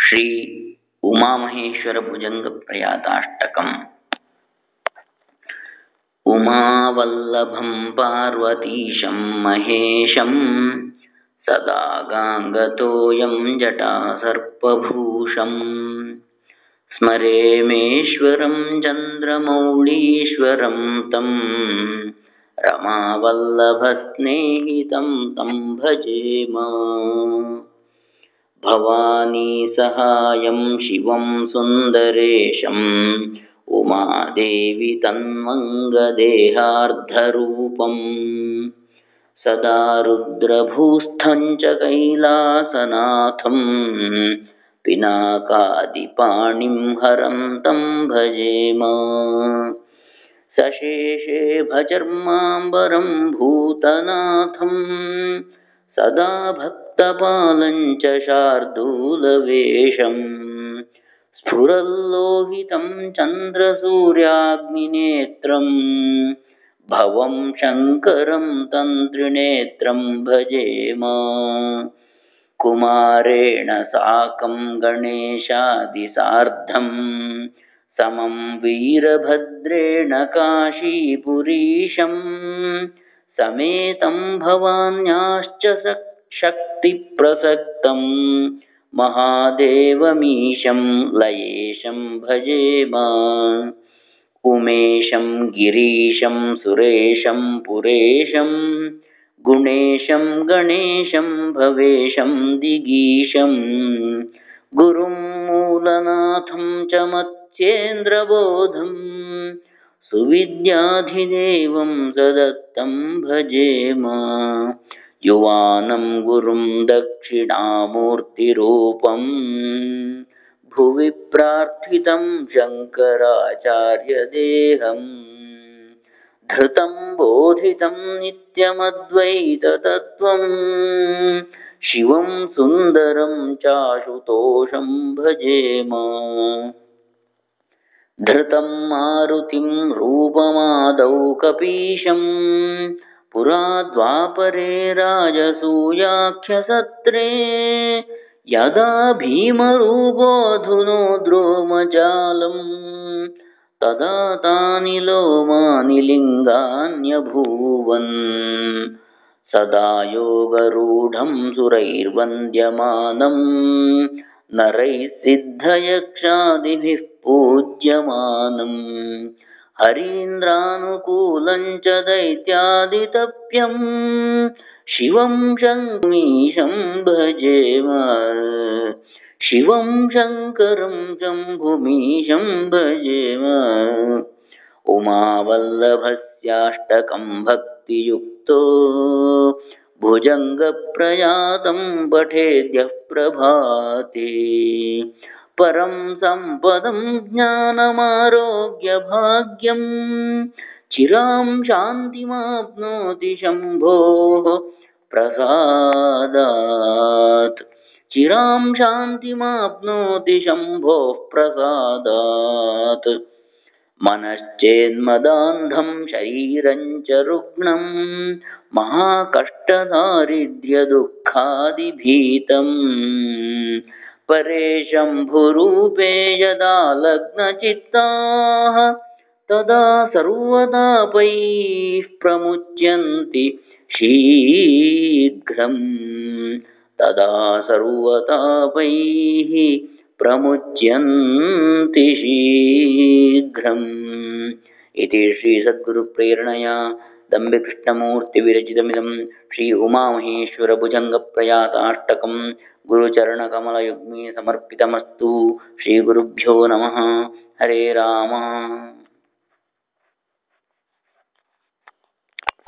श्री उमामहेश्वर भुजंग प्रयाताष्टकम्। उमावल्लभं पार्वतीशं महेशं सदा गाङ्गतोऽयं जटासर्पभूषं स्मरेमेश्वरं चन्द्रमौळीश्वरं तं रमावल्लभस्नेहितं तं भजेम। भवानी सहायं शिवं सुन्दरेशं उमादेवी तन्मङ्गदेहार्धरूपं सदा रुद्रभूस्थं च कैलासनाथं पिनाकादिपाणिं हरन्तं भजेम। सशेषे भजर्माम्बरं भूतनाथं सदा भक्तपालं च शार्दूलवेषं स्फुरल्लोहितं चन्द्रसूर्याग्निनेत्रं भवं शङ्करं तं त्रिनेत्रं भजेम। कुमारेण साकं गणेशादिसार्धं समं वीरभद्रेण काशीपुरीशं समेतं भवान्याश्च शक्तिप्रसक्तं महादेवमीशं लयेशं भजेम। उमेशं गिरीशं सुरेशं पुरेशं गुणेशं गणेशं भवेशं दिगीशं गुरुं मूलनाथं च मत्स्येन्द्रबोधं सुविद्याधिदेवं सदत्तं भजेम। युवानं गुरुं दक्षिणामूर्तिरूपं भुवि प्रार्थितं शङ्कराचार्यदेहं धृतं बोधितं नित्यमद्वैततत्त्वं शिवं सुन्दरं चाशुतोषं भजेम। धृतं मारुतिं रूपमादौ कपीशं पुरा द्वापरे राजसूयाख्यसत्रे यदा भीमरूपोऽधुनो द्रोमजालं तदा तानि लोमानि लिङ्गान्यभूवन् सदा योगरूढं सुरैर्वन्द्यमानं नरैः सिद्धयक्षादिभिः पूज्यमानं हरीन्द्रानुकूलं च दैत्यादितप्यं शिवं शङ्मीशं भजेम। शिवं शङ्करं शम्भुमीशं भजेम। उमावल्लभस्याष्टकं भक्तियुक्तो भुजङ्गप्रयातं पठेद्यः प्रभाते परं सम्पदं ज्ञानमारोग्यभाग्यं चिरां शान्तिमाप्नोति शम्भोः प्रसादात्। चिरां शान्तिमाप्नोति शम्भोः प्रसादात्। मनश्चेन्मदान्धं शरीरं च रुग्णं महाकष्टदारिद्र्यदुःखादिभीतं परेशम्भुरूपे यदा लग्नचित्ताः तदा सर्वतापैः प्रमुच्यन्ति शीघ्रं तदा सर्वतापैः प्रमुच्यन्ति शीघ्रम्। इति श्री सद्गुरुप्रेरणया दम्बिकृष्णमूर्तिविरचितमिदं श्री उमामहेश्वर भुजङ्गप्रयाताष्टकं गुरुचरणकमलयुग्मे समर्पितमस्तु। श्रीगुरुभ्यो नमः। हरे राम।